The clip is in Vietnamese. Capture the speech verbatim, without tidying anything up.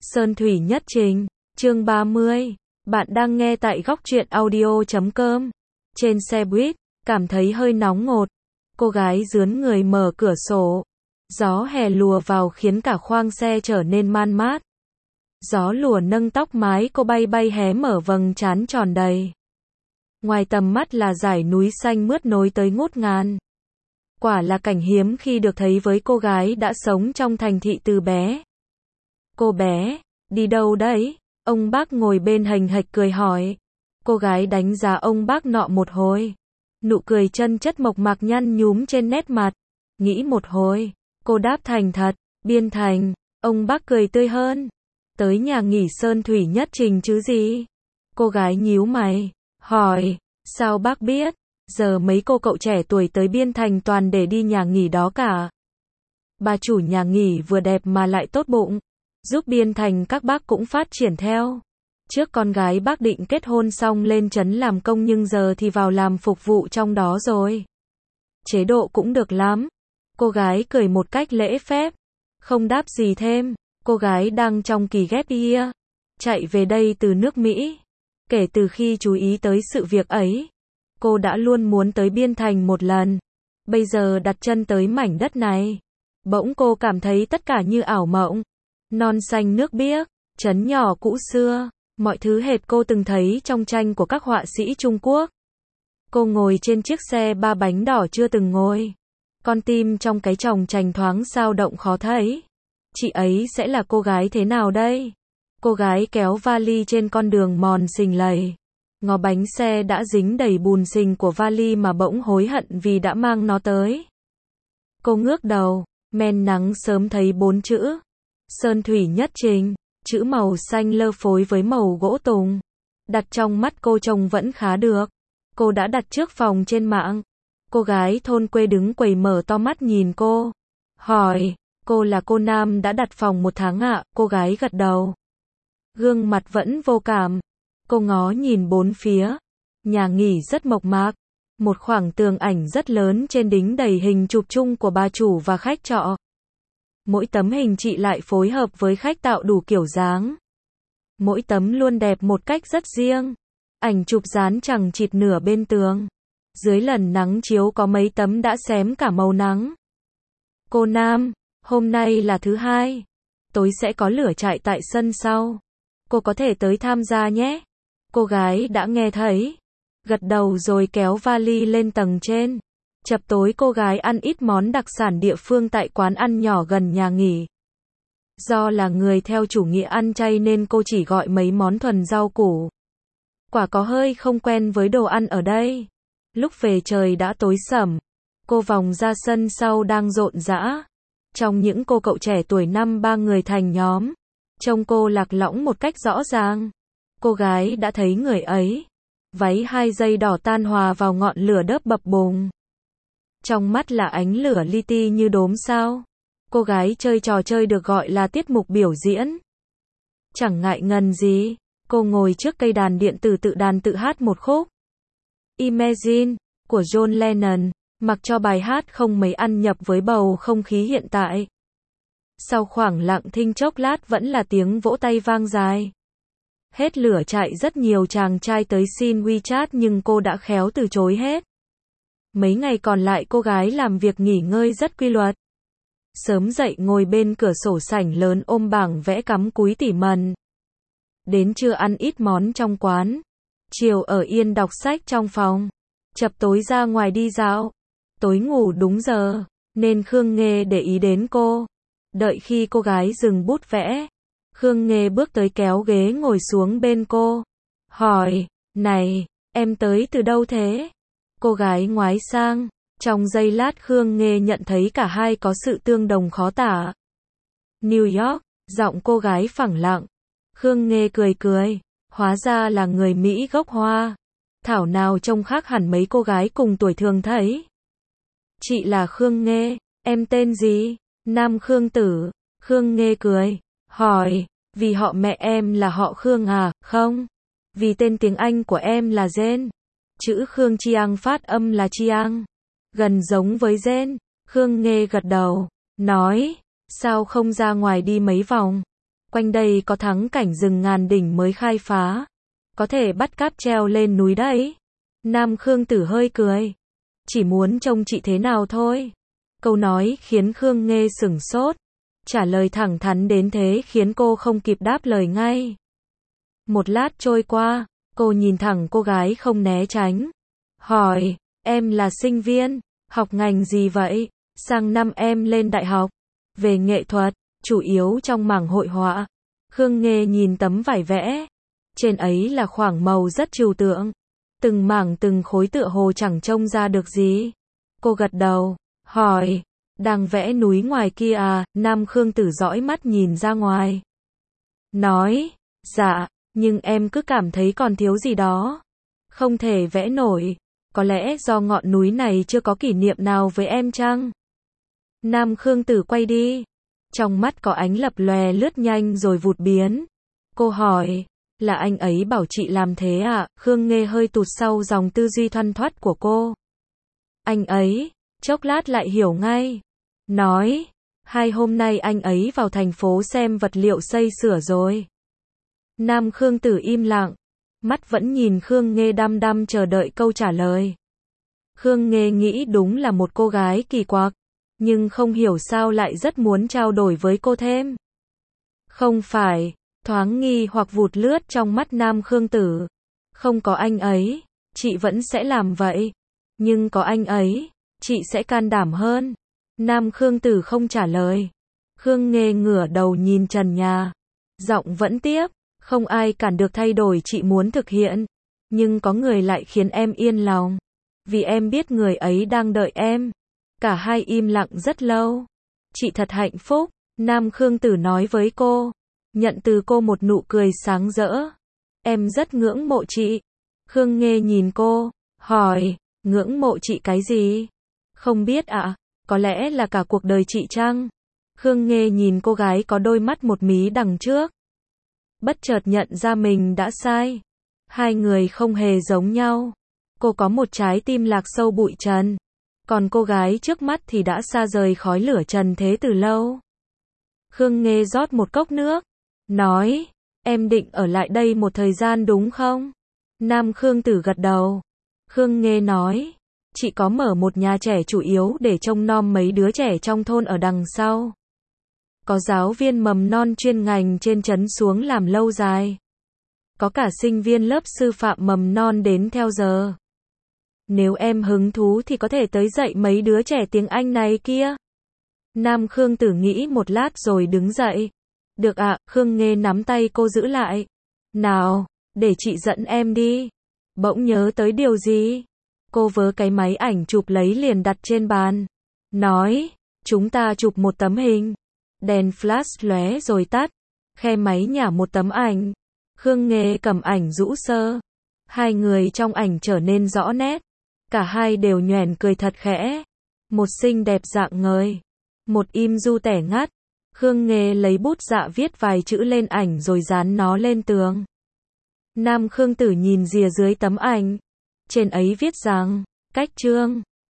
Sơn Thủy Nhất Trình, chương ba mươi. Bạn đang nghe tại góc truyện audio chấm com. Trên xe buýt, cảm thấy hơi nóng ngột. Cô gái rướn người mở cửa sổ. Gió hè lùa vào khiến cả khoang xe trở nên man mát. Gió lùa nâng tóc mái cô bay bay hé mở vầng trán tròn đầy. Ngoài tầm mắt là dải núi xanh mướt nối tới ngút ngàn. Quả là cảnh hiếm khi được thấy với cô gái đã sống trong thành thị từ bé. Cô bé, đi đâu đấy? Ông bác ngồi bên hành hạch cười hỏi. Cô gái đánh giá ông bác nọ một hồi. Nụ cười chân chất mộc mạc nhăn nhúm trên nét mặt. Nghĩ một hồi, cô đáp thành thật, Biên Thành. Ông bác cười tươi hơn. Tới nhà nghỉ Sơn Thủy Nhất Trình chứ gì? Cô gái nhíu mày, hỏi, sao bác biết? Giờ mấy cô cậu trẻ tuổi tới Biên Thành toàn để đi nhà nghỉ đó cả. Bà chủ nhà nghỉ vừa đẹp mà lại tốt bụng, giúp Biên Thành các bác cũng phát triển theo. Trước con gái bác định kết hôn xong lên trấn làm công nhưng giờ thì vào làm phục vụ trong đó rồi. Chế độ cũng được lắm. Cô gái cười một cách lễ phép, không đáp gì thêm. Cô gái đang trong kỳ ghép year, chạy về đây từ nước Mỹ. Kể từ khi chú ý tới sự việc ấy, cô đã luôn muốn tới Biên Thành một lần. Bây giờ đặt chân tới mảnh đất này, bỗng cô cảm thấy tất cả như ảo mộng. Non xanh nước biếc, trấn nhỏ cũ xưa, mọi thứ hệt cô từng thấy trong tranh của các họa sĩ Trung Quốc. Cô ngồi trên chiếc xe ba bánh đỏ chưa từng ngồi. Con tim trong cái chòng chành thoáng dao động khó thấy. Chị ấy sẽ là cô gái thế nào đây? Cô gái kéo vali trên con đường mòn xình lầy. Ngó bánh xe đã dính đầy bùn xình của vali mà bỗng hối hận vì đã mang nó tới. Cô ngước đầu, men nắng sớm thấy bốn chữ. Sơn Thủy Nhất Trình, chữ màu xanh lơ phối với màu gỗ tùng. Đặt trong mắt cô trông vẫn khá được. Cô đã đặt trước phòng trên mạng. Cô gái thôn quê đứng quầy mở to mắt nhìn cô. Hỏi, cô là cô Nam đã đặt phòng một tháng ạ? Cô gái gật đầu. Gương mặt vẫn vô cảm. Cô ngó nhìn bốn phía. Nhà nghỉ rất mộc mạc. Một khoảng tường ảnh rất lớn trên đính đầy hình chụp chung của bà chủ và khách trọ. Mỗi tấm hình chị lại phối hợp với khách tạo đủ kiểu dáng. Mỗi tấm luôn đẹp một cách rất riêng. Ảnh chụp dán chằng chịt nửa bên tường. Dưới lần nắng chiếu có mấy tấm đã xém cả màu nắng. Cô Nam, hôm nay là thứ hai. Tối sẽ có lửa trại tại sân sau. Cô có thể tới tham gia nhé. Cô gái đã nghe thấy. Gật đầu rồi kéo vali lên tầng trên. Chập tối cô gái ăn ít món đặc sản địa phương tại quán ăn nhỏ gần nhà nghỉ. Do là người theo chủ nghĩa ăn chay nên cô chỉ gọi mấy món thuần rau củ. Quả có hơi không quen với đồ ăn ở đây. Lúc về trời đã tối sẩm. Cô vòng ra sân sau đang rộn rã. Trong những cô cậu trẻ tuổi năm ba người thành nhóm. Trông cô lạc lõng một cách rõ ràng. Cô gái đã thấy người ấy. Váy hai dây đỏ tan hòa vào ngọn lửa đớp bập bùng. Trong mắt là ánh lửa li ti như đốm sao. Cô gái chơi trò chơi được gọi là tiết mục biểu diễn. Chẳng ngại ngần gì. Cô ngồi trước cây đàn điện tử tự đàn tự hát một khúc Imagine của John Lennon, mặc cho bài hát không mấy ăn nhập với bầu không khí hiện tại. Sau khoảng lặng thinh chốc lát vẫn là tiếng vỗ tay vang dài. Hết lửa trại rất nhiều chàng trai tới xin WeChat nhưng cô đã khéo từ chối hết. Mấy ngày còn lại cô gái làm việc nghỉ ngơi rất quy luật. Sớm dậy ngồi bên cửa sổ sảnh lớn ôm bảng vẽ cắm cúi tỉ mẩn. Đến trưa ăn ít món trong quán. Chiều ở yên đọc sách trong phòng. Chập tối ra ngoài đi dạo. Tối ngủ đúng giờ, nên Khương Nghê để ý đến cô. Đợi khi cô gái dừng bút vẽ, Khương Nghê bước tới kéo ghế ngồi xuống bên cô. Hỏi, này, em tới từ đâu thế? Cô gái ngoái sang. Trong giây lát Khương Nghê nhận thấy cả hai có sự tương đồng khó tả. New York, giọng cô gái phẳng lặng. Khương Nghê cười cười. Hóa ra là người Mỹ gốc Hoa. Thảo nào trông khác hẳn mấy cô gái cùng tuổi thường thấy. Chị là Khương Nghê, em tên gì? Nam Khương Tử. Khương Nghê cười. Hỏi, vì họ mẹ em là họ Khương à? Không. Vì tên tiếng Anh của em là Jen. Chữ Khương Chiang phát âm là Chiang. Gần giống với Jen. Khương Nghê gật đầu. Nói, sao không ra ngoài đi mấy vòng? Quanh đây có thắng cảnh rừng ngàn đỉnh mới khai phá. Có thể bắt cáp treo lên núi đấy. Nam Khương Tử hơi cười. Chỉ muốn trông chị thế nào thôi. Câu nói khiến Khương Nghê sửng sốt. Trả lời thẳng thắn đến thế khiến cô không kịp đáp lời ngay. Một lát trôi qua, cô nhìn thẳng cô gái không né tránh. Hỏi, em là sinh viên, học ngành gì vậy? Sang năm em lên đại học. Về nghệ thuật, chủ yếu trong mảng hội họa. Khương Nghê nhìn tấm vải vẽ. Trên ấy là khoảng màu rất trừu tượng. Từng mảng từng khối tựa hồ chẳng trông ra được gì. Cô gật đầu, hỏi, đang vẽ núi ngoài kia à? Nam Khương Tử dõi mắt nhìn ra ngoài. Nói, dạ, nhưng em cứ cảm thấy còn thiếu gì đó. Không thể vẽ nổi. Có lẽ do ngọn núi này chưa có kỷ niệm nào với em chăng? Nam Khương Tử quay đi. Trong mắt có ánh lập lòe lướt nhanh rồi vụt biến. Cô hỏi, là anh ấy bảo chị làm thế à? Khương Nghê hơi tụt sau dòng tư duy thoăn thoắt của cô. Anh ấy, chốc lát lại hiểu ngay. Nói, hai hôm nay anh ấy vào thành phố xem vật liệu xây sửa rồi. Nam Khương Tử im lặng. Mắt vẫn nhìn Khương Nghê đăm đăm chờ đợi câu trả lời. Khương Nghê nghĩ đúng là một cô gái kỳ quặc. Nhưng không hiểu sao lại rất muốn trao đổi với cô thêm. Không phải, thoáng nghi hoặc vụt lướt trong mắt Nam Khương Tử. Không có anh ấy, chị vẫn sẽ làm vậy. Nhưng có anh ấy, chị sẽ can đảm hơn. Nam Khương Tử không trả lời. Khương Nghê ngửa đầu nhìn trần nhà. Giọng vẫn tiếp, không ai cản được thay đổi chị muốn thực hiện. Nhưng có người lại khiến em yên lòng. Vì em biết người ấy đang đợi em. Cả hai im lặng rất lâu. Chị thật hạnh phúc, Nam Khương Tử nói với cô. Nhận từ cô một nụ cười sáng rỡ. Em rất ngưỡng mộ chị. Khương Nghê nhìn cô, hỏi, ngưỡng mộ chị cái gì? Không biết ạ, à, có lẽ là cả cuộc đời chị chăng? Khương Nghê nhìn cô gái có đôi mắt một mí đằng trước. Bất chợt nhận ra mình đã sai. Hai người không hề giống nhau. Cô có một trái tim lạc sâu bụi trần. Còn cô gái trước mắt thì đã xa rời khói lửa trần thế từ lâu. Khương Nghê rót một cốc nước. Nói, em định ở lại đây một thời gian đúng không? Nam Khương Tử gật đầu. Khương Nghê nói, chị có mở một nhà trẻ chủ yếu để trông nom mấy đứa trẻ trong thôn ở đằng sau. Có giáo viên mầm non chuyên ngành trên trấn xuống làm lâu dài. Có cả sinh viên lớp sư phạm mầm non đến theo giờ. Nếu em hứng thú thì có thể tới dạy mấy đứa trẻ tiếng Anh này kia. Nam Khương Tử nghĩ một lát rồi đứng dậy. Được ạ, à, Khương Nghê nắm tay cô giữ lại. Nào, để chị dẫn em đi. Bỗng nhớ tới điều gì. Cô vớ cái máy ảnh chụp lấy liền đặt trên bàn. Nói, chúng ta chụp một tấm hình. Đèn flash lóe rồi tắt. Khe máy nhả một tấm ảnh. Khương Nghê cầm ảnh rũ sơ. Hai người trong ảnh trở nên rõ nét. Cả hai đều nhoẻn cười thật khẽ. Một xinh đẹp dạng ngời. Một im du tẻ ngắt. Khương Nghê lấy bút dạ viết vài chữ lên ảnh rồi dán nó lên tường. Nam Khương Tử nhìn rìa dưới tấm ảnh. Trên ấy viết rằng, cách chương.